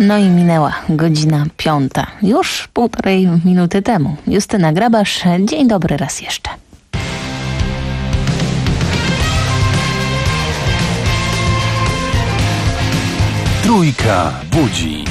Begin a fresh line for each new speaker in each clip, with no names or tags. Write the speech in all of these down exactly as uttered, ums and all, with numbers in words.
No i minęła godzina piąta, już półtorej minuty temu. Justyna Grabasz, dzień dobry raz jeszcze.
Trójka budzi.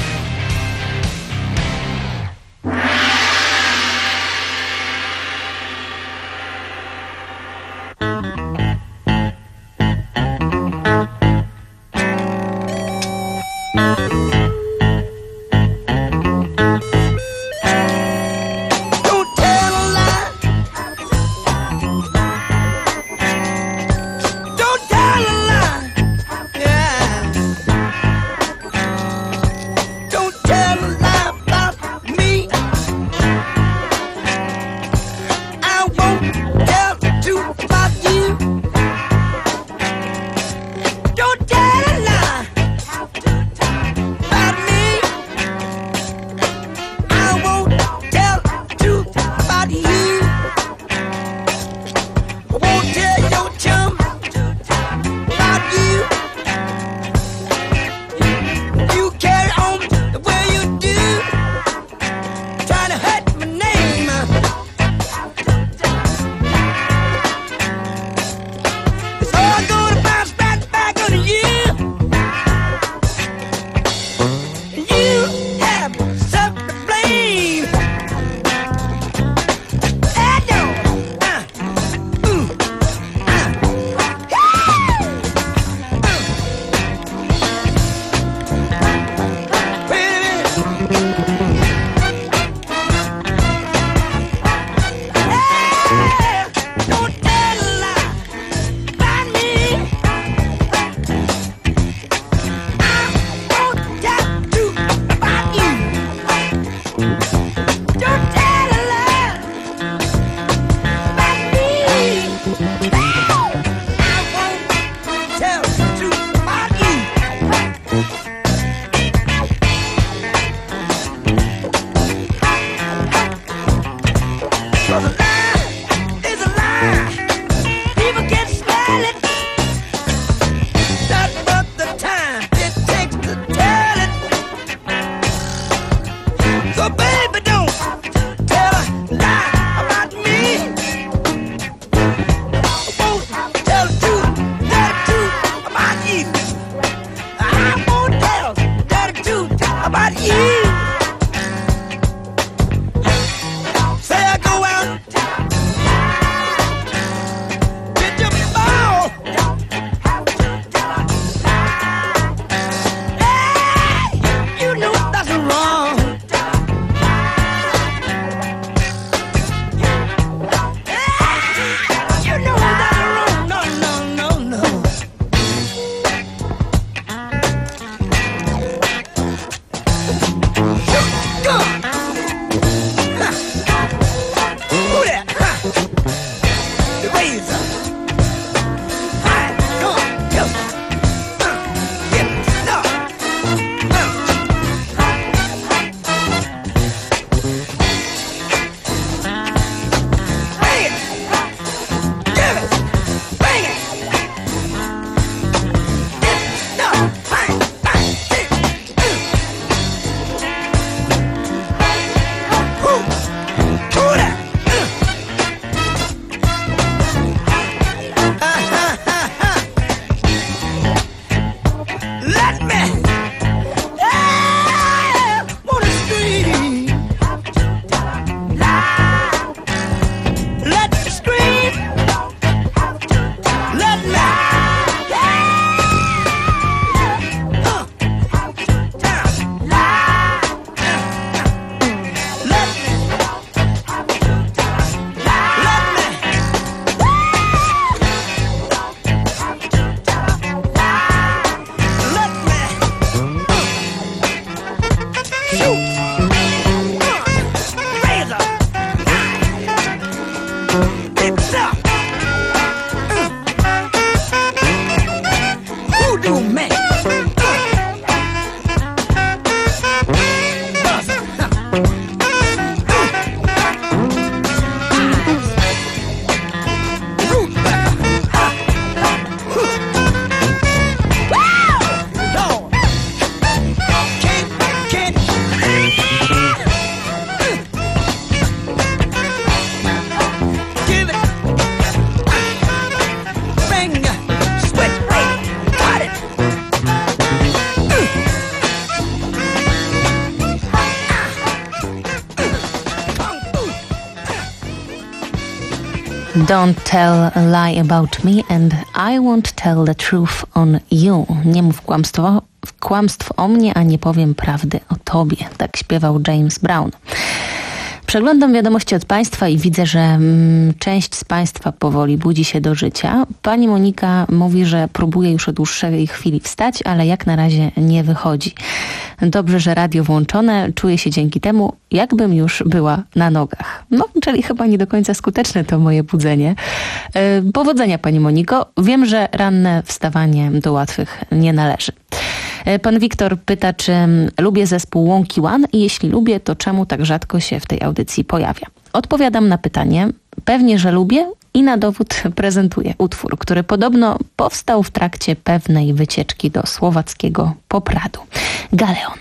Don't tell a lie about me and I won't tell the truth on you. Nie mów kłamstwo, kłamstw o mnie, a nie powiem prawdy o tobie. Tak śpiewał James Brown. Przeglądam wiadomości od Państwa i widzę, że mm, część z Państwa powoli budzi się do życia. Pani Monika mówi, że próbuje już od dłuższej chwili wstać, ale jak na razie nie wychodzi. Dobrze, że radio włączone. Czuję się dzięki temu, jakbym już była na nogach. No, czyli chyba nie do końca skuteczne to moje budzenie. Yy, powodzenia, Pani Moniko. Wiem, że ranne wstawanie do łatwych nie należy. Pan Wiktor pyta, czy lubię zespół Łąki One i jeśli lubię, to czemu tak rzadko się w tej audycji pojawia? Odpowiadam na pytanie. Pewnie, że lubię i na dowód prezentuję utwór, który podobno powstał w trakcie pewnej wycieczki do słowackiego Popradu. Galeon.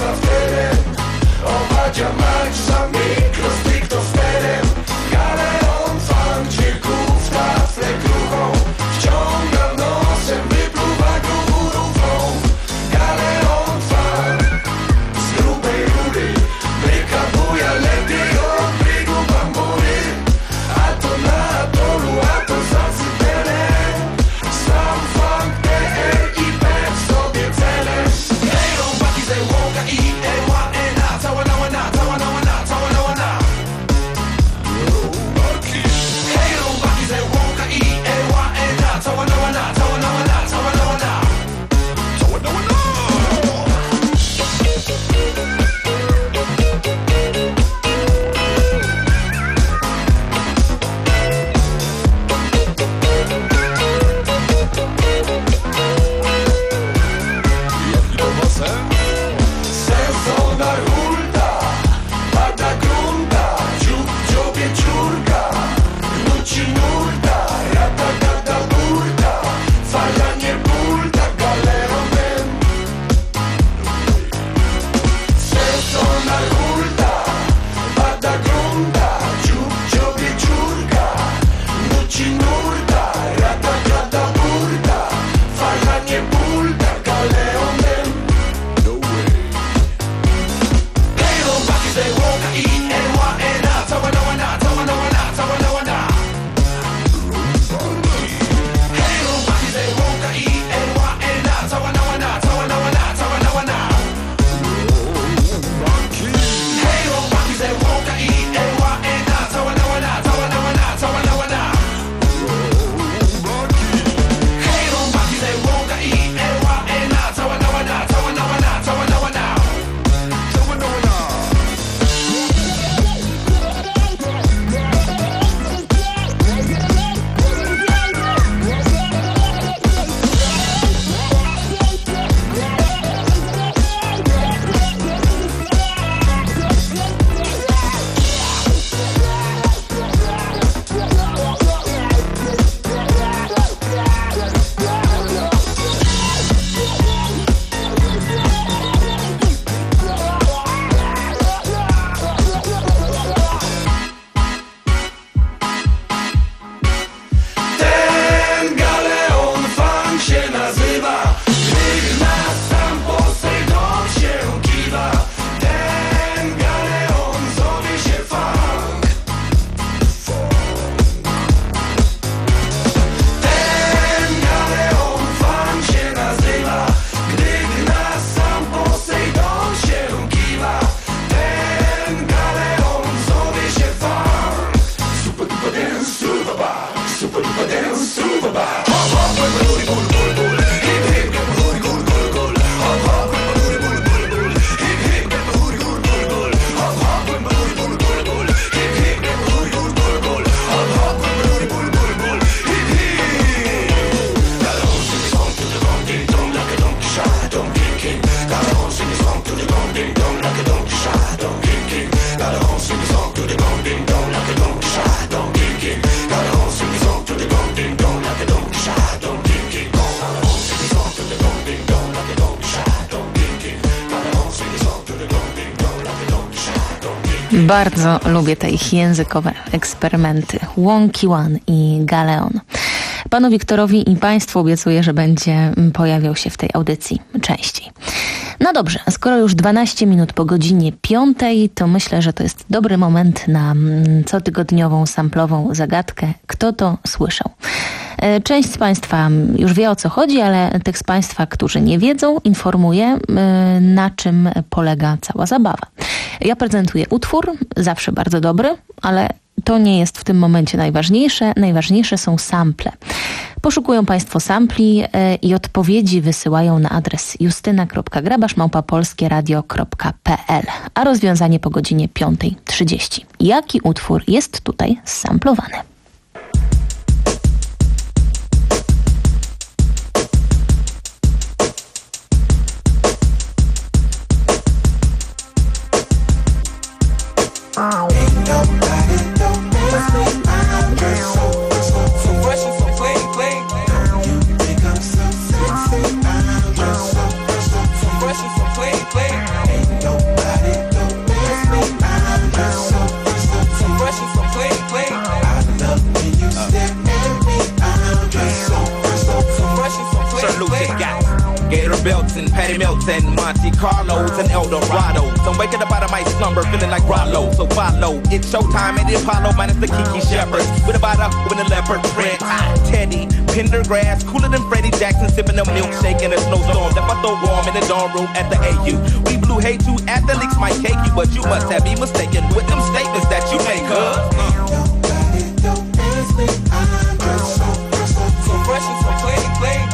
Mać za mikro, stricto sterem. Galeon
Bardzo lubię te ich językowe eksperymenty. Wonky One i Galeon. Panu Wiktorowi i Państwu obiecuję, że będzie pojawiał się w tej audycji częściej. No dobrze, skoro już dwanaście minut po godzinie piątej, to myślę, że to jest dobry moment na cotygodniową samplową zagadkę. Kto to słyszał? Część z Państwa już wie, o co chodzi, ale tych z Państwa, którzy nie wiedzą, informuję, na czym polega cała zabawa. Ja prezentuję utwór, zawsze bardzo dobry, ale to nie jest w tym momencie najważniejsze. Najważniejsze są sample. Poszukują Państwo sampli i odpowiedzi wysyłają na adres justyna kropka grabasz małpa polskie radio kropka p l, a rozwiązanie po godzinie piątej trzydzieści. Jaki utwór jest tutaj samplowany?
Belton, Patty Melton, Monte Carlos, and Eldorados. I'm waking up out of my slumber, feeling like Rollo. So follow, it's showtime at the Apollo, minus the Kiki Shepherds. With about a with a leopard print. Teddy, Pendergrass, cooler than Freddie Jackson, sipping a milkshake in a snowstorm. That I throw warm in the dorm room at the A U. We blew hay too, athletes might cake you, but you must have me mistaken with them statements that you make, huh? So fresh and so clean, clean.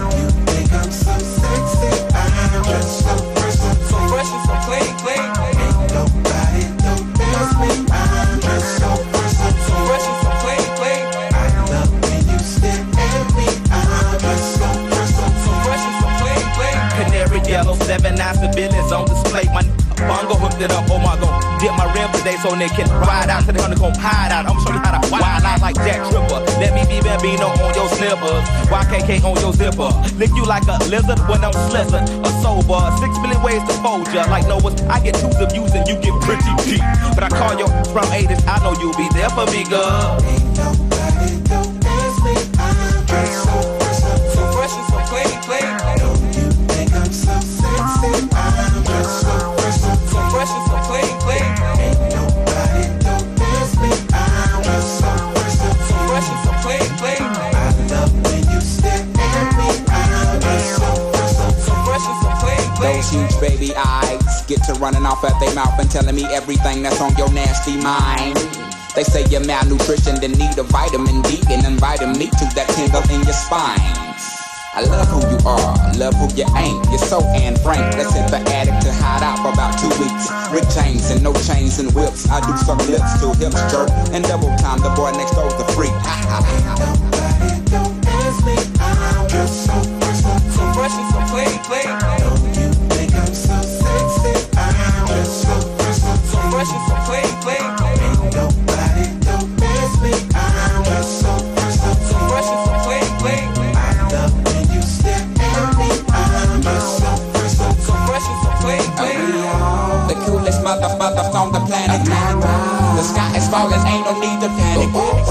So sexy, I'm just so fresh, so fresh and so clean, clean. Ain't nobody don't miss me. I'm just so fresh, so fresh and so clean, clean. I love when you stare at me. I'm just so fresh, so fresh and so clean, clean. Canary yellow, seven nine civilians on display. My bongo hooked it up. Oh my god, dip my rim today so they can ride out to the honeycomb hide out. I'm show you how to wild out like Jack Tripper. Let me be Bambino on your slippers, Y K K on your zipper. Lick you like a lizard when I'm slizzard. A sober, six million ways to fold ya. Like Noah's, I get twos of views and you get pretty deep. But I call you from eighties, I know you'll be there for me, girl. Ain't nobody don't miss me. I'm just so fresh, so fresh and so clean, clean. Don't you think I'm so sexy? I'm just so fresh, so fresh and so clean, clean. Ain't nobody don't miss me. I'm just so fresh, so fresh and so clean, clean. I love when you stare at me. I'm just so fresh, so fresh and so clean, clean.
Those huge baby eyes get to running off at their mouth and telling me everything that's on your nasty mind. They say you're malnutrition, then need a vitamin D, and inviting me to that tingle in your spine. I love who you are, love who you ain't. You're so Anne Frank. Let's hit the attic to hide out for about two weeks. With chains and no chains and whips. I do suck lips till hips jerk. And double time, the boy next door's the freak. Nobody don't miss me. I'm just so fresh, so fresh and so clean, clean. Don't you think I'm so sexy? I'm just so fresh, so fresh and so clean, clean. Ain't nobody don't miss me. I'm just so fresh, so fresh and so clean, clean. I love when you stare at me. I'm just so fresh, so fresh and so clean, clean. The coolest mother, mother on the planet. The sky is falling, ain't no need to panic.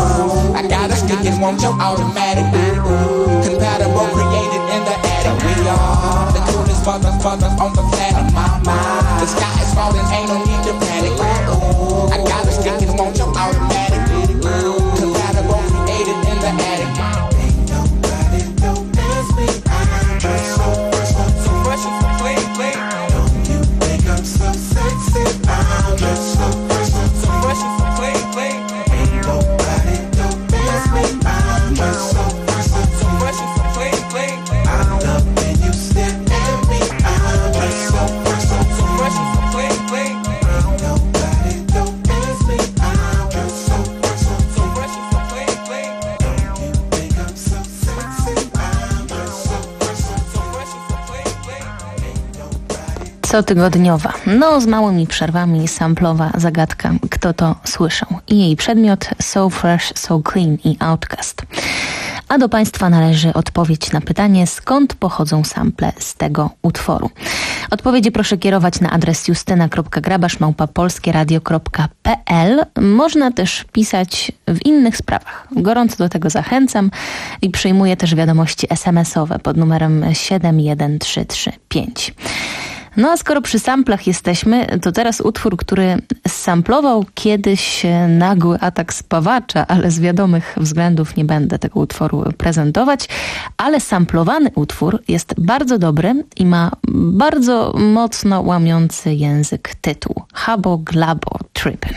I got a stick and want your automatic. Compatible, created in the attic. We are the coolest mothers, mothers on the planet. The sky is falling, ain't no need to panic. I got a stick and want your automatic. Compatible, created in the attic. Ain't nobody don't miss me. I'm just so fresh, so fresh and so clean, clean. Don't you think I'm so sexy? I'm just so fresh, so fresh and so clean, clean. Ain't nobody don't miss me. I'm just so fresh, so fresh and so clean, clean. I love when you stare at me. I'm just so fresh, so fresh and so clean, clean. Ain't nobody don't miss me. I'm just so fresh, so fresh and so clean, clean. Don't you think I'm so sexy? I'm just so fresh, so fresh and so clean, clean. Ain't nobody.
Cotygodniowa, no z małymi przerwami samplowa zagadka, kto to słyszał. I jej przedmiot So Fresh, So Clean i Outcast. a do Państwa należy odpowiedź na pytanie, skąd pochodzą sample z tego utworu. Odpowiedzi proszę kierować na adres justyna kropka grabasz małpa polskieradio kropka p l. Można też pisać w innych sprawach. Gorąco do tego zachęcam i przyjmuję też wiadomości es em es owe pod numerem siedem jeden trzy trzy pięć. No a skoro przy samplach jesteśmy, to teraz utwór, który samplował kiedyś nagły atak spawacza, ale z wiadomych względów nie będę tego utworu prezentować, ale samplowany utwór jest bardzo dobry i ma bardzo mocno łamiący język tytuł. Habo Glabo Trippin'.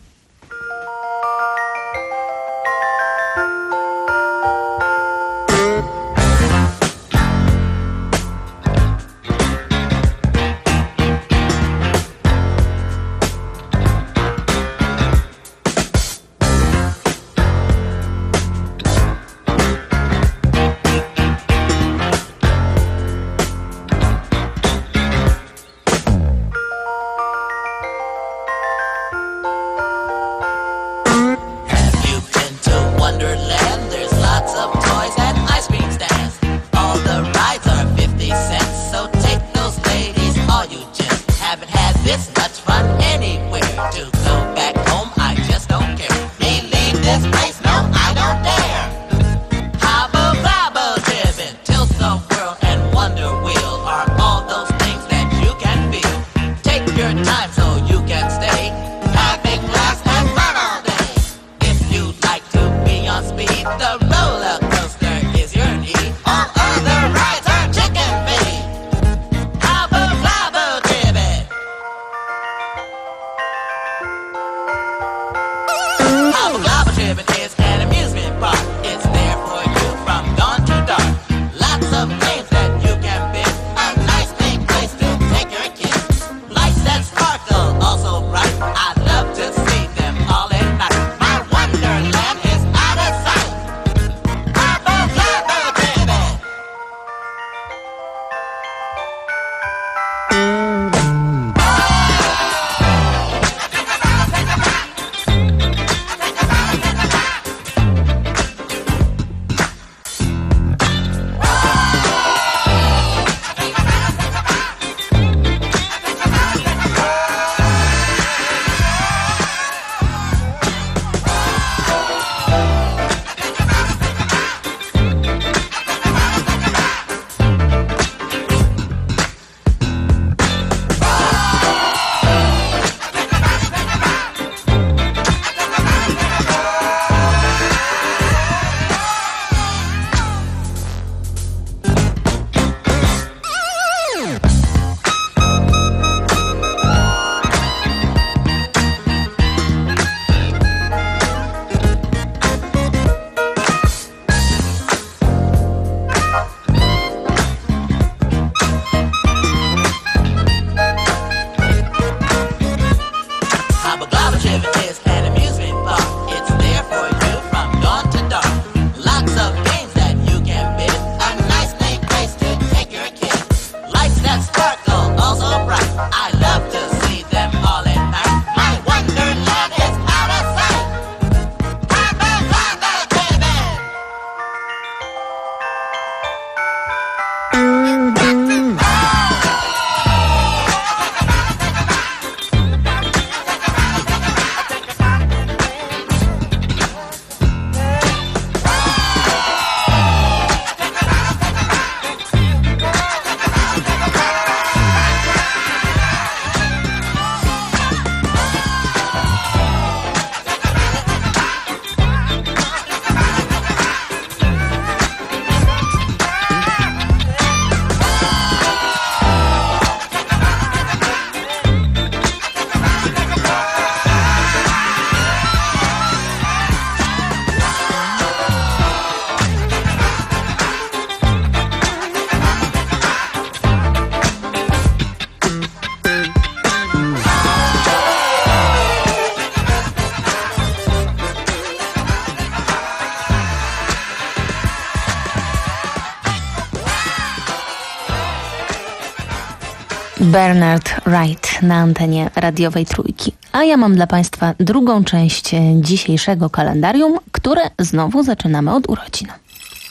Bernard Wright na antenie radiowej Trójki. A ja mam dla Państwa drugą część dzisiejszego kalendarium, które znowu zaczynamy od urodzin.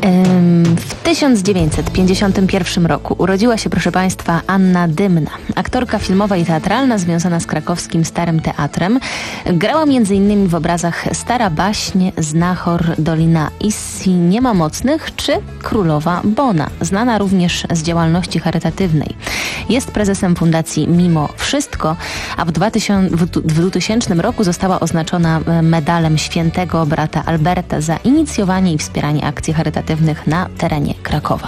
W tysiąc dziewięćset pięćdziesiątym pierwszym roku urodziła się, proszę Państwa, Anna Dymna. Aktorka filmowa i teatralna związana z krakowskim Starym Teatrem. Grała między innymi w obrazach Stara Baśnie, Znachor, Dolina Issi, Nie ma mocnych czy Królowa Bona. Znana również z działalności charytatywnej. Jest prezesem fundacji Mimo Wszystko, a w dwutysięcznym roku została oznaczona medalem Świętego Brata Alberta za inicjowanie i wspieranie akcji charytatywnych na terenie Krakowa.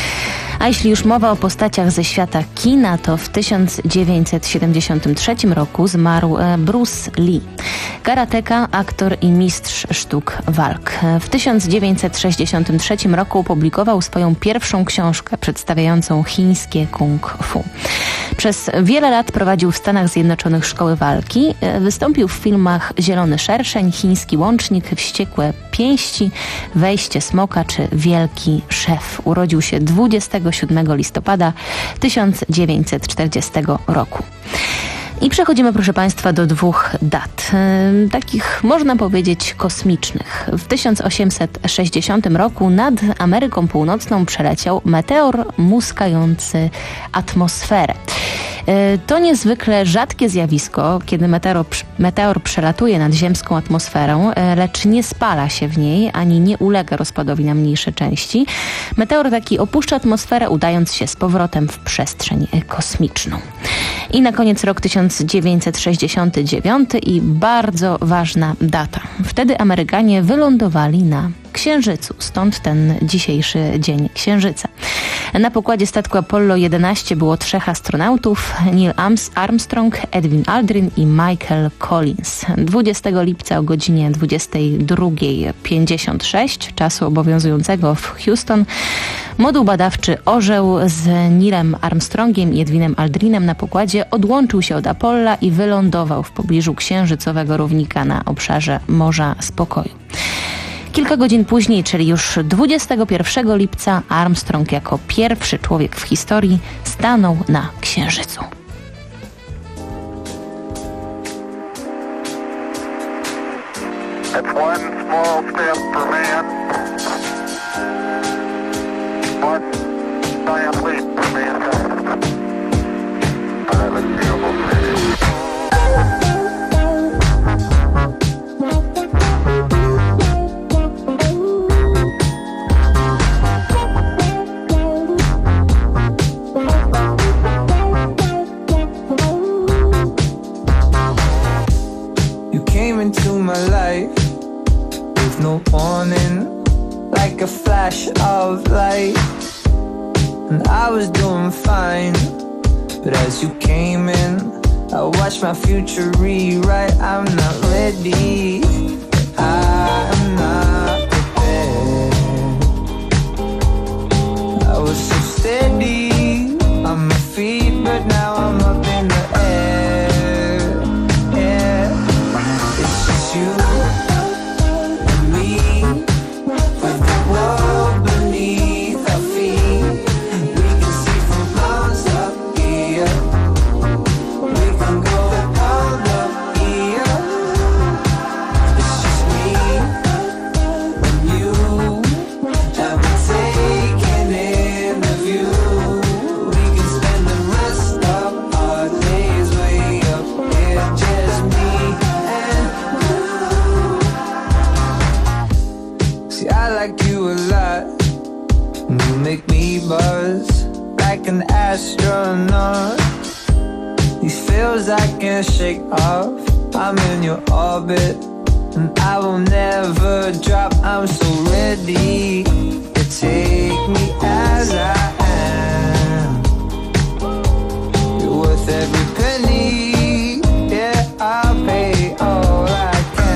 A jeśli już mowa o postaciach ze świata kina, to w tysiąc dziewięćset siedemdziesiątym trzecim roku zmarł Bruce Lee. Karateka, aktor i mistrz sztuk walk. W tysiąc dziewięćset sześćdziesiątym trzecim roku opublikował swoją pierwszą książkę przedstawiającą chińskie kung fu. Przez wiele lat prowadził w Stanach Zjednoczonych szkoły walki. Wystąpił w filmach Zielony Szerszeń, Chiński Łącznik, Wściekłe Pięści, Wejście Smoka czy Wielki Szef. Urodził się dwudziestego siódmego listopada tysiąc dziewięćset czterdziestego roku. I przechodzimy, proszę Państwa, do dwóch dat, yy, takich można powiedzieć kosmicznych. W tysiąc osiemset sześćdziesiątym roku nad Ameryką Północną przeleciał meteor muskający atmosferę. Yy, to niezwykle rzadkie zjawisko, kiedy meteor, meteor przelatuje nad ziemską atmosferą, yy, lecz nie spala się w niej, ani nie ulega rozpadowi na mniejsze części. Meteor taki opuszcza atmosferę, udając się z powrotem w przestrzeń kosmiczną. I na koniec rok tysiąc dziewięćset sześćdziesiąty dziewiąty i bardzo ważna data. Wtedy Amerykanie wylądowali na Księżycu, stąd ten dzisiejszy Dzień Księżyca. Na pokładzie statku Apollo jedenaście było trzech astronautów: Neil Armstrong, Edwin Aldrin i Michael Collins. dwudziestego lipca o godzinie dwudziestej drugiej pięćdziesiąt sześć czasu obowiązującego w Houston moduł badawczy Orzeł z Neilem Armstrongiem i Edwinem Aldrinem na pokładzie odłączył się od Apolla i wylądował w pobliżu księżycowego równika na obszarze Morza Spokoju. Kilka godzin później, czyli już dwudziestego pierwszego lipca, Armstrong jako pierwszy człowiek w historii stanął na Księżycu.
It's one small step for man, one giant leap for mankind. I have a beautiful city.
Into my life with no warning, like a flash of light, and I was doing fine, but as you came in, I watched my future rewrite. I'm not ready, I'm not prepared. I was so steady on my feet, but now I'm up in the air. You and me, with the world beneath our feet. We can see from miles up here. We can go all up here. It's just me and you, and we're taking in the view. We can spend the rest of our days way up here. Just me and I like you a lot, and you make me buzz like an astronaut. These feels I can't shake off. I'm in your orbit, and I will never drop. I'm so ready to take me as I am. You're worth every penny, yeah, I'll pay all I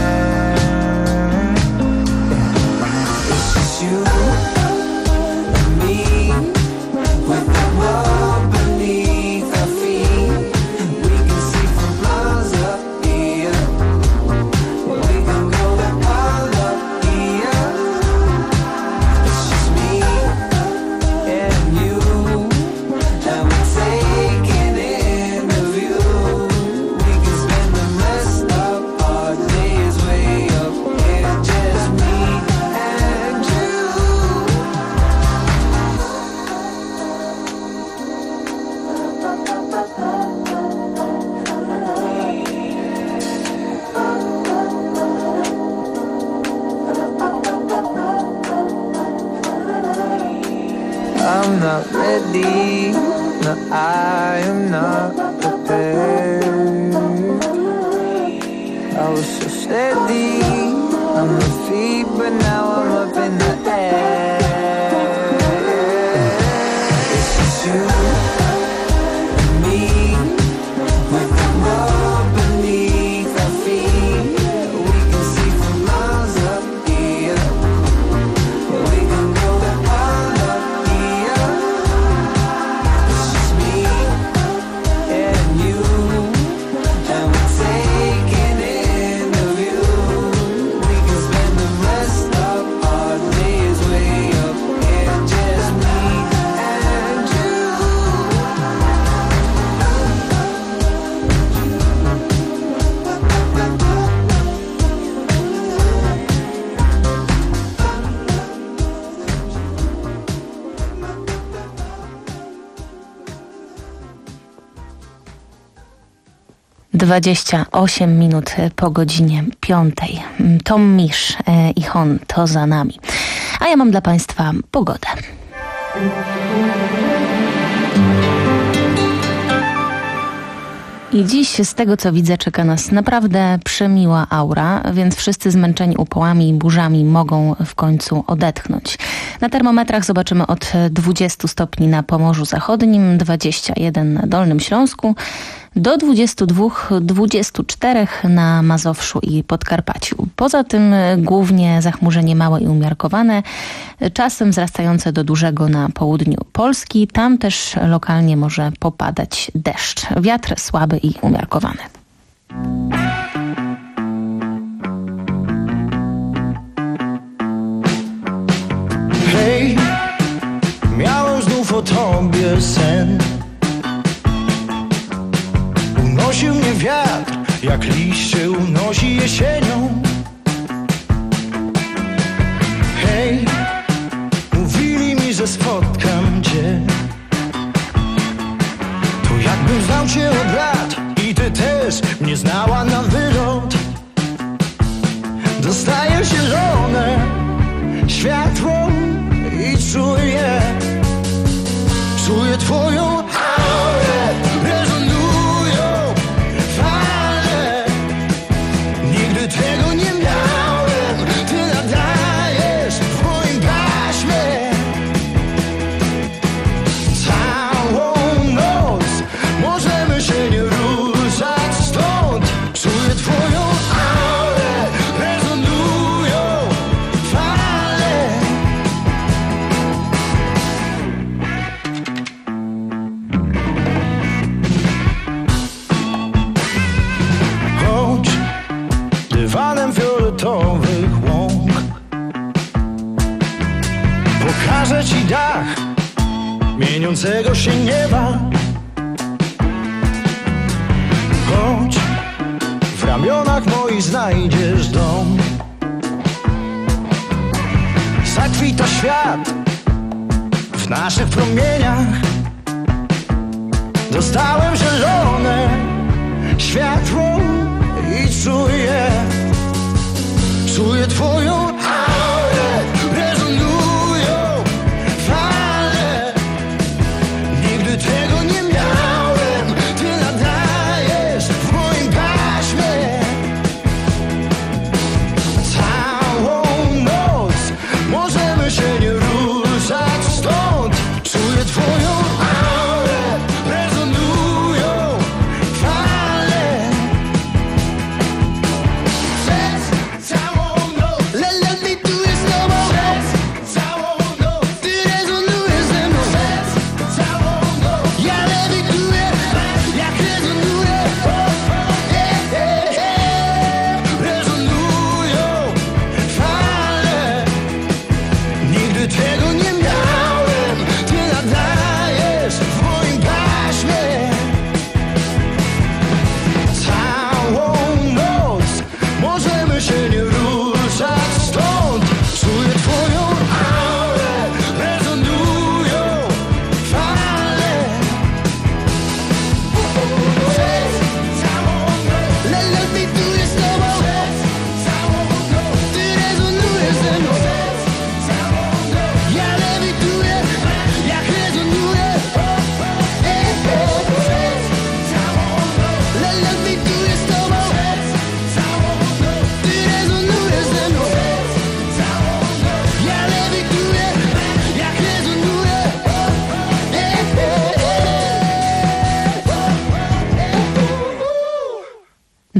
you and me, with the world beneath our feet. We can see from miles up here. We can go all up here. It's just me and you. steady. No, I am not prepared. I was so steady on my feet, but now I'm up in the air. It's just you and me, with the world beneath our feet. We can see for miles up here. We can go all up here. It's just me and you, and we're taking in the view. We can spend the rest of our days way up here. Just me and you.
dwadzieścia osiem minut po godzinie piątej. Tom Misch e, i Hon, to za nami. A ja mam dla Państwa pogodę. I dziś z tego co widzę czeka nas naprawdę przemiła aura, więc wszyscy zmęczeni upałami i burzami mogą w końcu odetchnąć. Na termometrach zobaczymy od dwudziestu stopni na Pomorzu Zachodnim, dwadzieścia jeden na Dolnym Śląsku, do dwudziestu dwóch do dwudziestu czterech na Mazowszu i Podkarpaciu. Poza tym głównie zachmurzenie małe i umiarkowane, czasem wzrastające do dużego na południu Polski. Tam też lokalnie może popadać deszcz. Wiatr słaby i umiarkowany.
Hej, miałem znów o tobie sen. Unosił mnie wiatr, jak liście unosi jesienią. Hej, mówili mi, że spotkam cię. To jakbym znał cię od lat i ty też mnie znała na wylot. Dostaję zielone światło i czuję, czuję twoją aurę, rezonują fale. Nigdy tego nie miałem, ty nadajesz w moim paśmie. Całą noc możemy się nie ruszać stąd. Czuję twoją aurę, rezonują fale. Chodź dywanem fioletowych łąk, pokażę ci dach mieniącego się nieba. Chodź, w ramionach moich znajdziesz dom. Zakwita świat w naszych promieniach. Dostałem zielone światło i czuję, czuję twoją aurę, rezonują fale. Nigdy tego nie miałem, ty nadajesz w moim paśmie. Całą noc możemy się nie ruszać stąd. Czuję twoją aurę, rezonują fale. Przez całą noc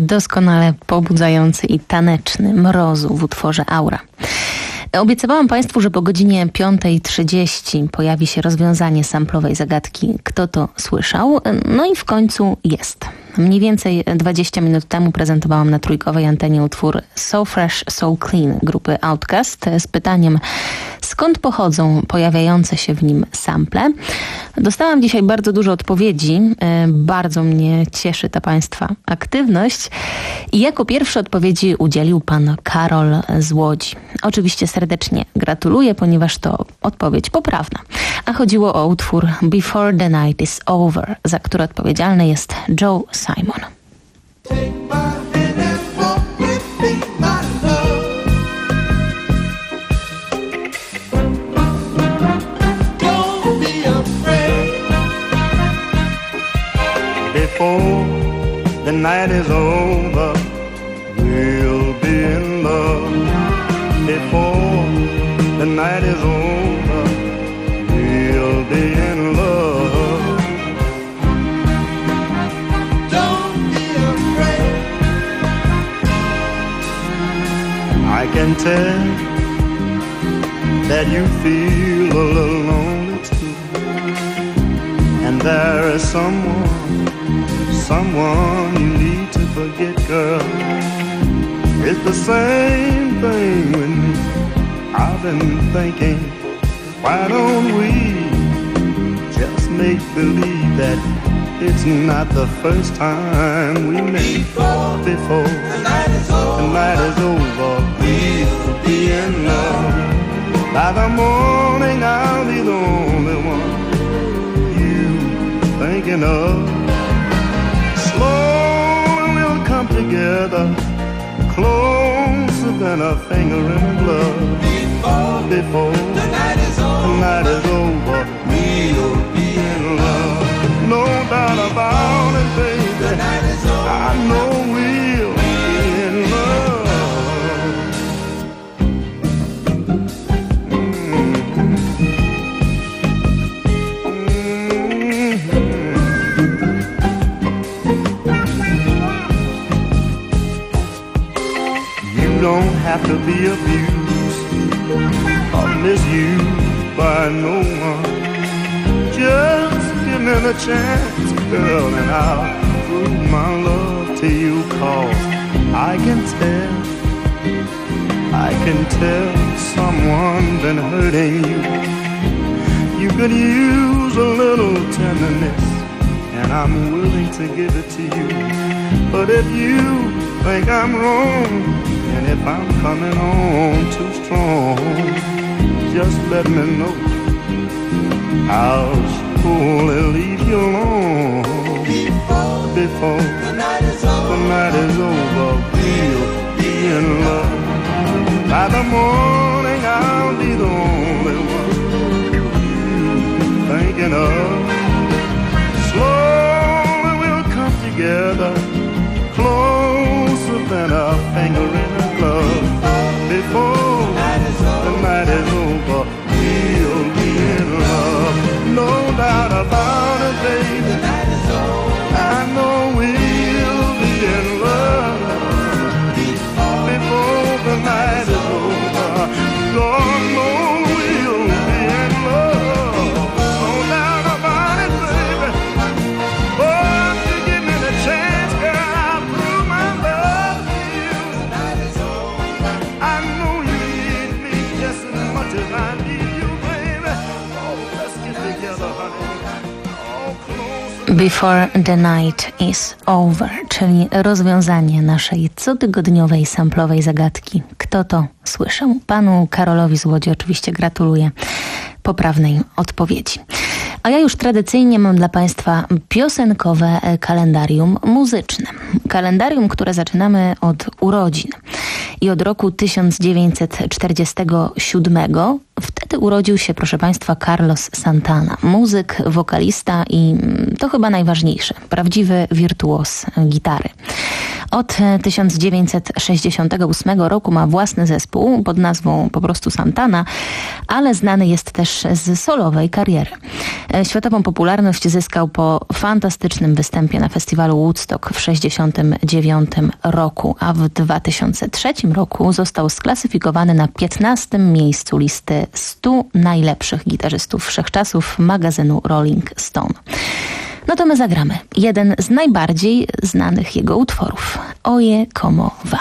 doskonale pobudzający i taneczny Mrozu w utworze Aura. Obiecywałam Państwu, że po godzinie piątej trzydzieści pojawi się rozwiązanie samplowej zagadki Kto to słyszał? No i w końcu jest. Mniej więcej dwadzieścia minut temu prezentowałam na trójkowej antenie utwór So Fresh, So Clean grupy Outkast z pytaniem, skąd pochodzą pojawiające się w nim sample. Dostałam dzisiaj bardzo dużo odpowiedzi. Bardzo mnie cieszy ta Państwa aktywność. I jako pierwszy odpowiedzi udzielił pan Karol z Łodzi. Oczywiście serdecznie gratuluję, ponieważ to odpowiedź poprawna. A chodziło o utwór Before the Night is Over, za który odpowiedzialny jest Joe Simon.
Take my hand and walk with me, my love. Don't be afraid.
Before the night is over, we'll be in love. Before the night is over, we'll be in love.
Don't be afraid.
I can tell that you feel a little lonely too, and there is someone, someone you need to forget, girl. It's the same thing with me. I've been thinking, why don't we just make believe that it's not the first time we met?
Before
Before
the night is over,
the night is over,
we'll be in love.
by the morning I'll be the only one you thinking of. Slowly we'll come together, closer than a finger in a glove.
Before
Before
the night is
the
over,
night is over,
we'll be in love.
no doubt about it, baby.
The night is over,
I know we'll be in love. You don't have to be abused or misused by no one. Just give me the chance, girl, and I'll prove my love to you. Cause I can tell, I can tell someone been hurting you. You could use a little tenderness, and I'm willing to give it to you. But if you think I'm wrong, and if I'm coming on too strong, just let me know. I'll surely leave you alone.
before
Before
the night is
the
over,
night is over, we'll be in love. By the morning I'll be the only one you thinking of. Slowly we'll come together, closer than a finger in a glove. Before the night is over, we'll be in love. No doubt about it, baby.
the night is over,
I know we'll be in love before the night is over. Lord knows we'll be in love. No doubt about it, baby. Oh, if you give me the chance, girl, I'll prove my love to you.
the night is over,
I know you need me just as much as I need you, baby. Oh, let's get together, honey. Oh, closer.
Before the Night is Over, czyli rozwiązanie naszej cotygodniowej samplowej zagadki. Kto to słyszał? Panu Karolowi z Łodzi oczywiście gratuluję poprawnej odpowiedzi. A ja już tradycyjnie mam dla Państwa piosenkowe kalendarium muzyczne. Kalendarium, które zaczynamy od urodzin. I od roku tysiąc dziewięćset czterdziestego siódmego, wtedy Wtedy urodził się, proszę Państwa, Carlos Santana. Muzyk, wokalista i to chyba najważniejsze, prawdziwy wirtuos gitary. Od tysiąc dziewięćset sześćdziesiątego ósmego roku ma własny zespół pod nazwą po prostu Santana, ale znany jest też z solowej kariery. Światową popularność zyskał po fantastycznym występie na festiwalu Woodstock w sześćdziesiątym dziewiątym roku, a w dwa tysiące trzecim roku został sklasyfikowany na piętnastym miejscu listy stu najlepszych gitarzystów wszechczasów magazynu Rolling Stone. No to my zagramy jeden z najbardziej znanych jego utworów. Oye como va.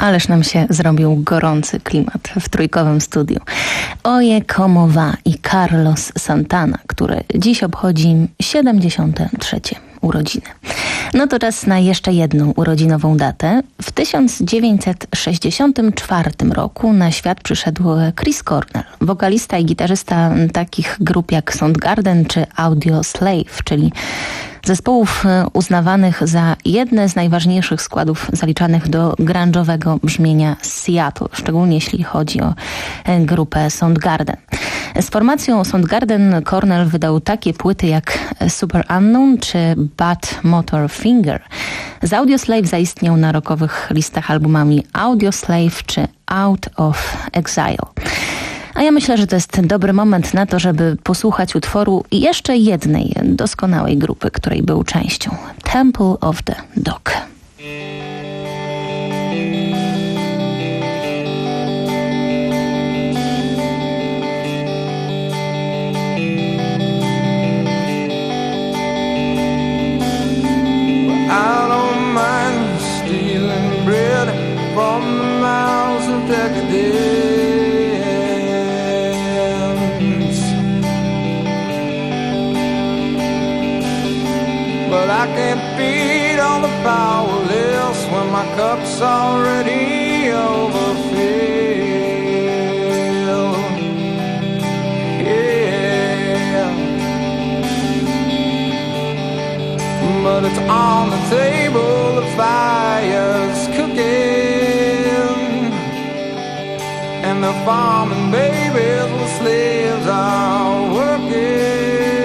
ależ nam się zrobił gorący klimat w trójkowym studiu. Oje Como Va i Carlos Santana, który dziś obchodzi siedemdziesiąte trzecie urodziny. No to czas na jeszcze jedną urodzinową datę. W tysiąc dziewięćset sześćdziesiątym czwartym roku na świat przyszedł Chris Cornell, wokalista i gitarzysta takich grup jak Soundgarden czy Audioslave, czyli zespołów uznawanych za jedne z najważniejszych składów zaliczanych do grunge'owego brzmienia z Seattle, szczególnie jeśli chodzi o grupę Soundgarden. Z formacją Soundgarden Cornell wydał takie płyty jak Super Unknown czy Bad Motor Finger. Z Audioslave zaistniał na rockowych listach albumami Audioslave czy Out of Exile. A ja myślę, że to jest dobry moment na to, żeby posłuchać utworu jeszcze jednej doskonałej grupy, której był częścią. Temple of the Dog.
I don't mind stealing bread from the mouths of decadence, but I can't feed on the powerless when my cup's already overfilled. Yeah, but it's on the table, the fire's cooking, and the farming babies with slaves are working.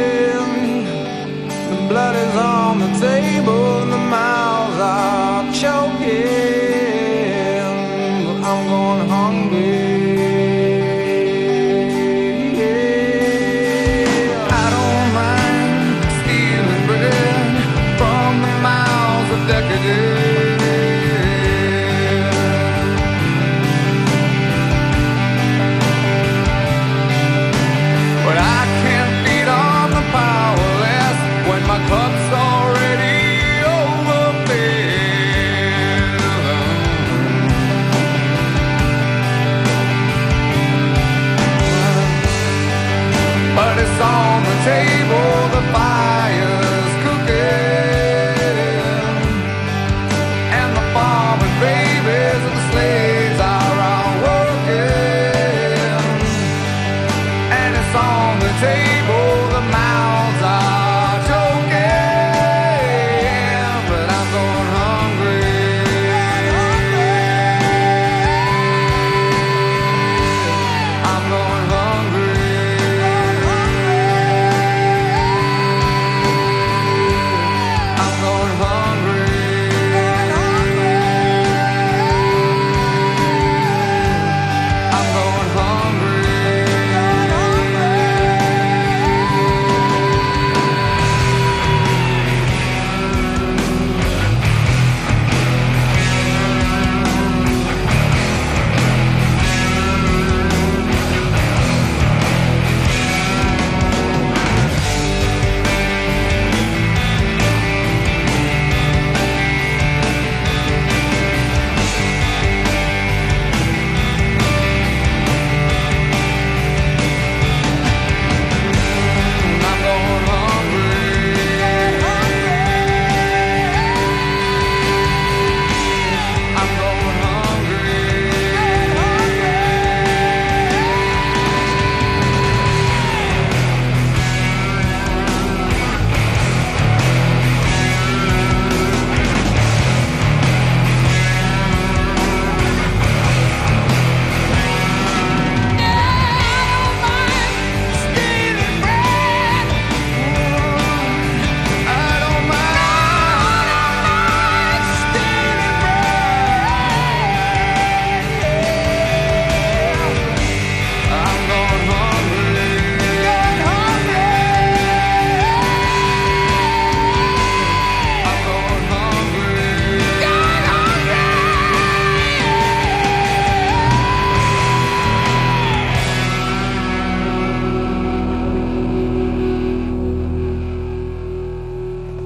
The blood is on the table and the mouths are choking. I'm going hungry. I don't mind stealing bread from the mouths of decadence, but I can't feed on the powerless when my cup's already overfilled.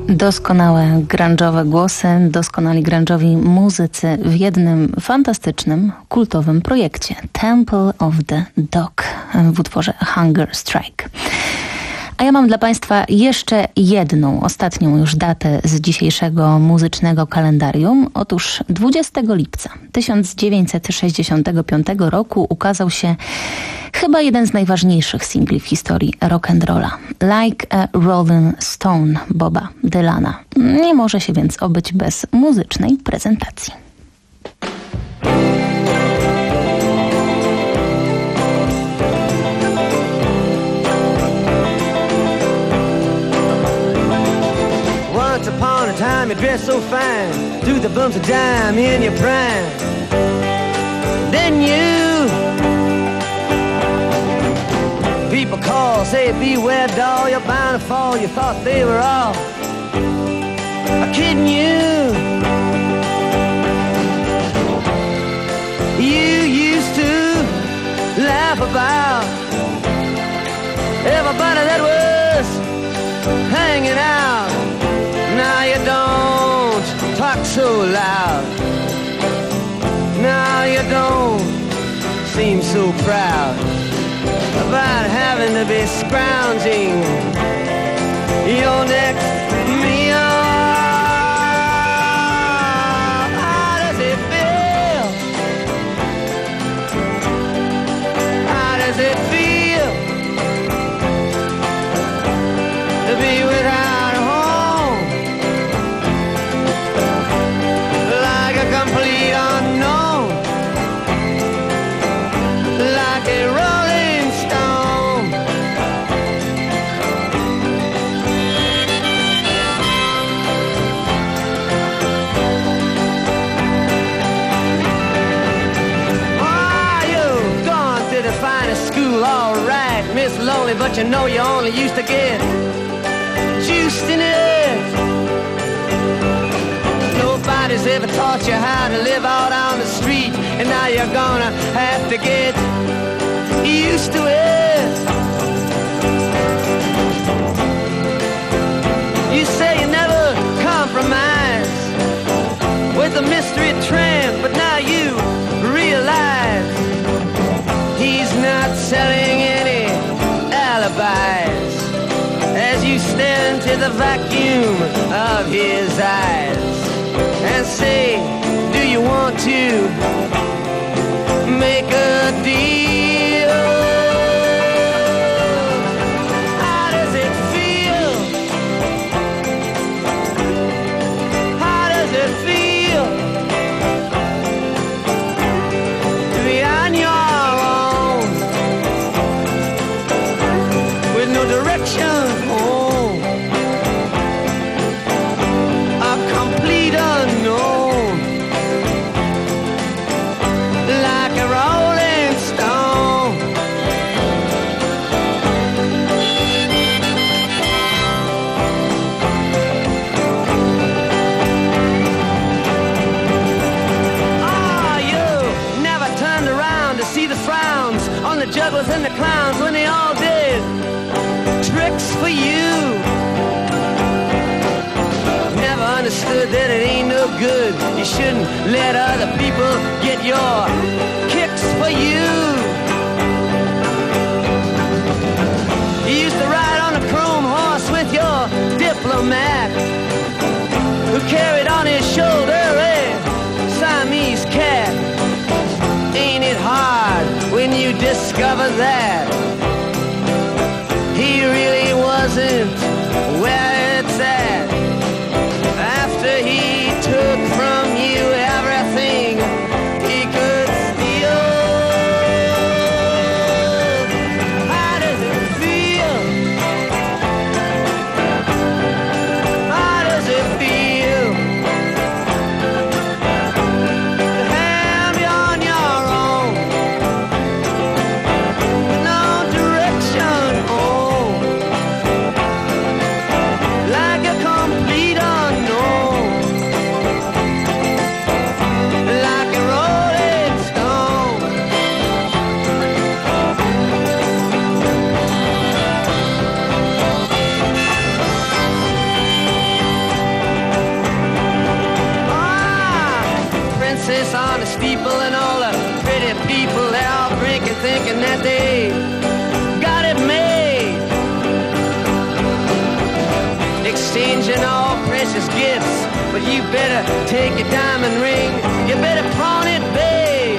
Doskonałe grunge'owe głosy, doskonali grunge'owi muzycy w jednym fantastycznym, kultowym projekcie Temple of the Dog w utworze Hunger Strike. A ja mam dla Państwa jeszcze jedną, ostatnią już datę z dzisiejszego muzycznego kalendarium. Otóż dwudziestego lipca tysiąc dziewięćset sześćdziesiątego piątego roku ukazał się chyba jeden z najważniejszych singli w historii rock'n'rolla. Like a Rolling Stone Boba Dylana. Nie może się więc obyć bez muzycznej prezentacji.
Once upon a time you dressed so fine, threw the bumps of dime in your prime. Then you, people call, say beware doll, you're bound to fall. You thought they were all kidding you. You used to laugh about everybody that was hanging out. Now you don't talk so loud. Now you don't seem so proud about having to be scrounging your next meal. How does it feel? How does it feel to be without a home? Like a complete unknown, like a rolling stone. Oh, you've gone to the finest school, all right, Miss Lonely, but you know you only used to get juiced in it. Nobody's ever taught you how to live out on the street, and now you're gonna have to get used to it. You say you never compromise with the mystery tramp, but now you realize he's not selling any alibis as you stare into the vacuum of his eyes and say, do you want to make a deal? How does it feel? How does it feel to be on your own with no direction home? A complete unknown, like a rolling stone. Ah, you never turned around to see the frowns on the jugglers and the clowns when they all did tricks for you. Never understood that it ain't no good. You shouldn't let other people get your kicks for you. You used to ride on a chrome horse with your diplomat, who carried on his shoulder a Siamese cat. Ain't it hard when you discover that he really wasn't where it's at? After he took from you everything he could steal. How does it feel? How does it feel to have you on your own, no direction home? better take your diamond ring, you better pawn it, babe.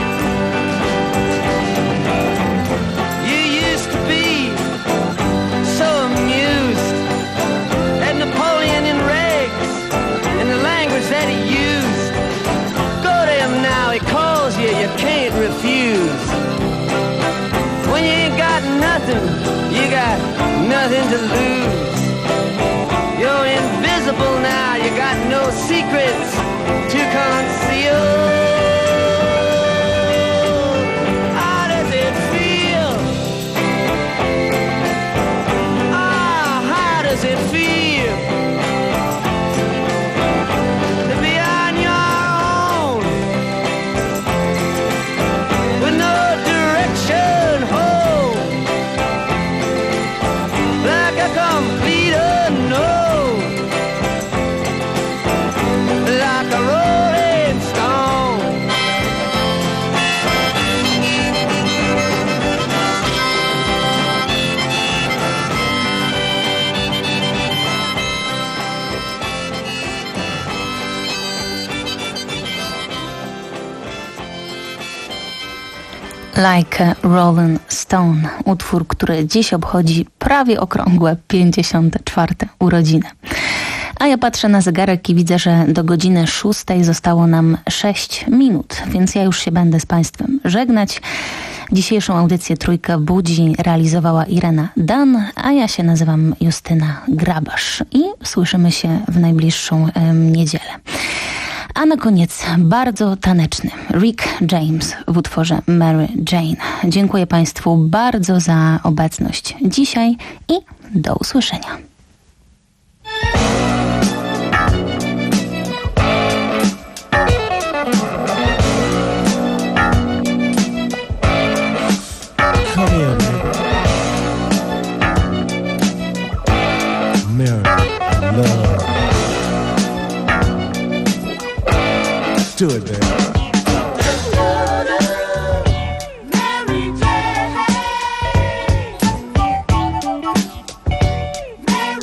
You used to be so amused at Napoleon in rags and the language that he used. Go to him now, he calls you, you can't refuse. When you ain't got nothing, you got nothing to lose. You're invisible now, you got no secrets to conceal. How does it feel? Ah, how does it feel to be on your own with no direction home, like a complete unknown, like a rolling stone?
Like a Rolling Stone, utwór, który dziś obchodzi prawie okrągłe pięćdziesiąte czwarte urodziny. A ja patrzę na zegarek i widzę, że do godziny szóstej zostało nam sześć minut, więc ja już się będę z Państwem żegnać. Dzisiejszą audycję Trójka Budzi realizowała Irena Dan, a ja się nazywam Justyna Grabasz i słyszymy się w najbliższą em, niedzielę. A na koniec bardzo taneczny Rick James w utworze Mary Jane. Dziękuję Państwu bardzo za obecność dzisiaj i do usłyszenia.
Come here, baby. Mary, love. Do it, baby.
Mary Jane, Mary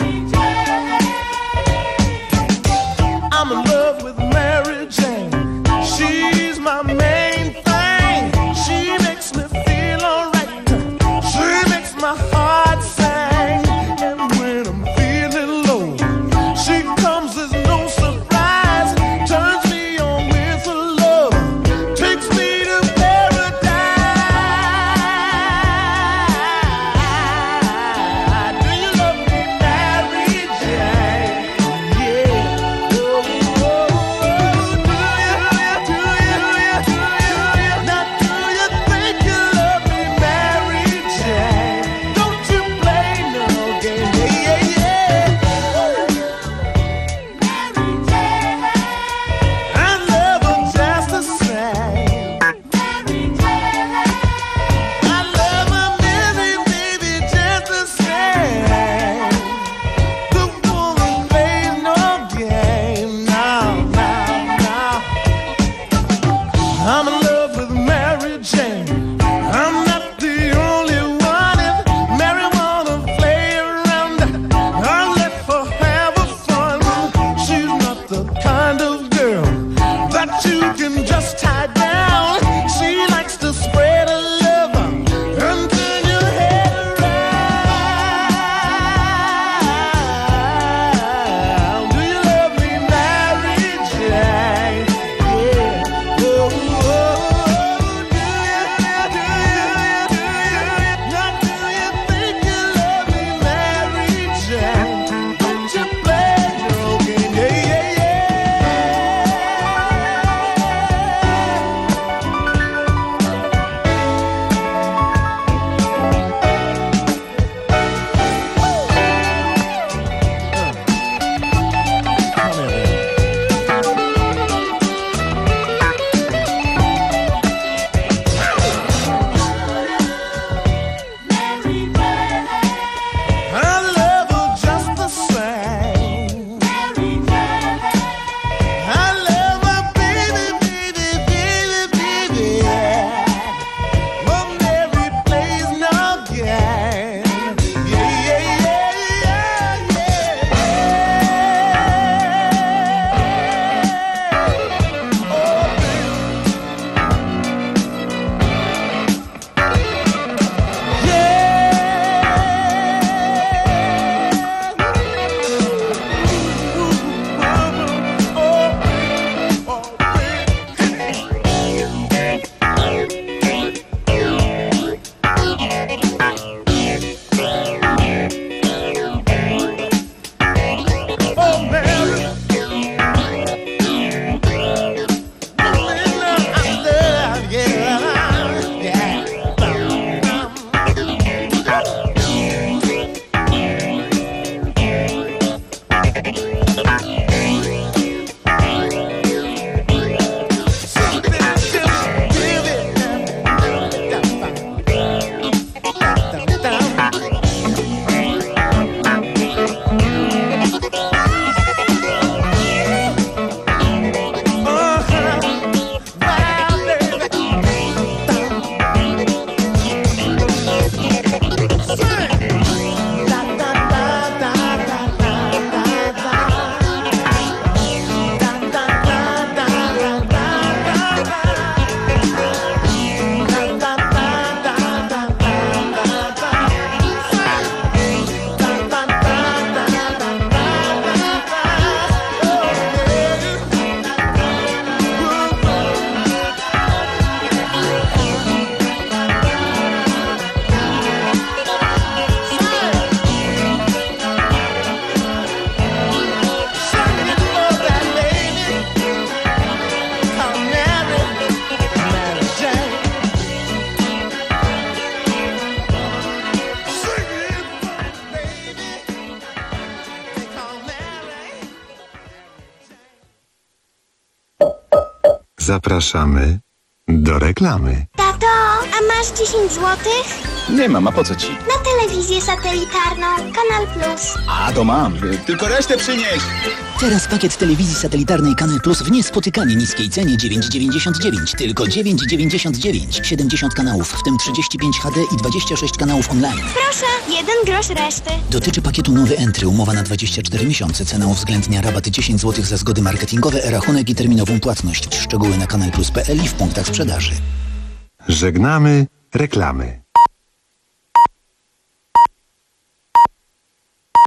Zapraszamy do reklamy.
Tato, a masz dziesięć złotych?
Nie mam, a po co ci?
Na telewizję satelitarną, Kanal Plus.
A, to mam, tylko resztę przynieś.
Teraz pakiet telewizji satelitarnej Kanal Plus w niespotykanie niskiej cenie dziewięć dziewięćdziesiąt dziewięć. Tylko dziewięć dziewięćdziesiąt dziewięć. siedemdziesiąt kanałów, w tym trzydzieści pięć H D i dwadzieścia sześć kanałów online.
Proszę, jeden grosz reszty.
Dotyczy pakietu nowy Entry, umowa na dwadzieścia cztery miesiące. Cena uwzględnia rabaty dziesięć złotych za zgody marketingowe, rachunek i terminową płatność. Szczegóły na kanal plus kropka p l i w punktach sprzedaży.
Żegnamy reklamy.